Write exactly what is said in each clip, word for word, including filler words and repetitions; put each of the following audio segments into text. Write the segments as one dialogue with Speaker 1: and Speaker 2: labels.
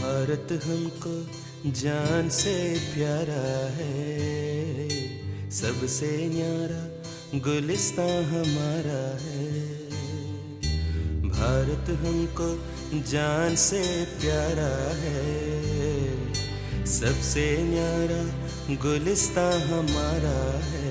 Speaker 1: भारत हमको जान से प्यारा है, सबसे न्यारा गुलिस्तां हमारा है। भारत हमको जान से प्यारा है, सबसे न्यारा गुलिस्तां हमारा है।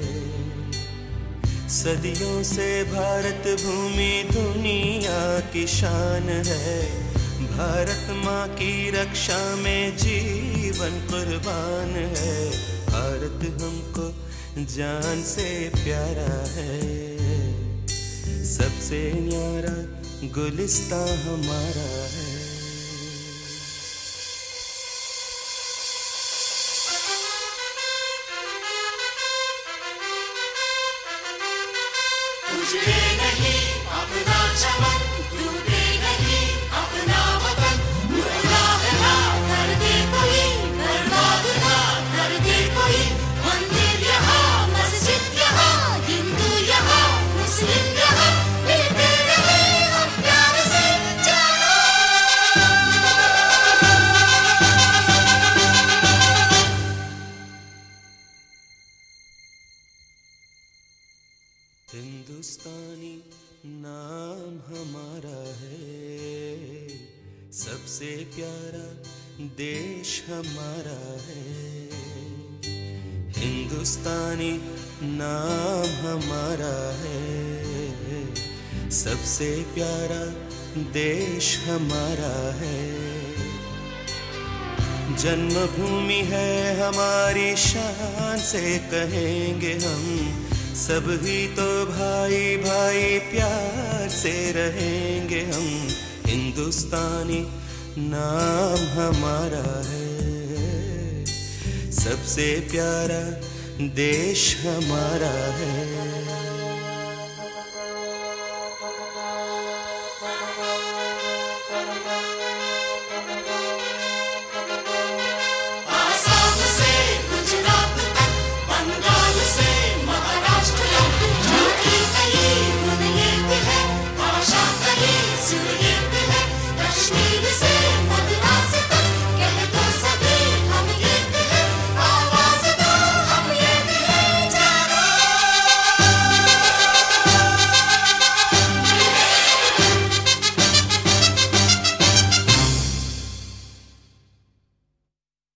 Speaker 1: सदियों से भारत भूमि दुनिया की शान है, भारत माँ की रक्षा में जीवन कुर्बान है। भारत हमको जान से प्यारा है, सबसे न्यारा गुलिस्तां हमारा है।
Speaker 2: उजड़े नहीं अपना चमन, टूटे नहीं अपना वतन, मुर्दा है ना कर दे कोई, बर्बाद ना कर दे कोई। मंदिर यहाँ, मस्जिद यहाँ, हिंदू यहाँ, मुस्लिम यहाँ, मिलते रहे हम प्यार से जानो।
Speaker 1: हिंदुस्तानी नाम हमारा है, सबसे प्यारा देश हमारा है। हिंदुस्तानी नाम हमारा है, सबसे प्यारा देश हमारा है। जन्मभूमि है हमारी शान से कहेंगे हम, सब ही तो भाई भाई प्यार से रहेंगे हम। हिंदुस्तानी नाम हमारा है, सबसे प्यारा देश हमारा है।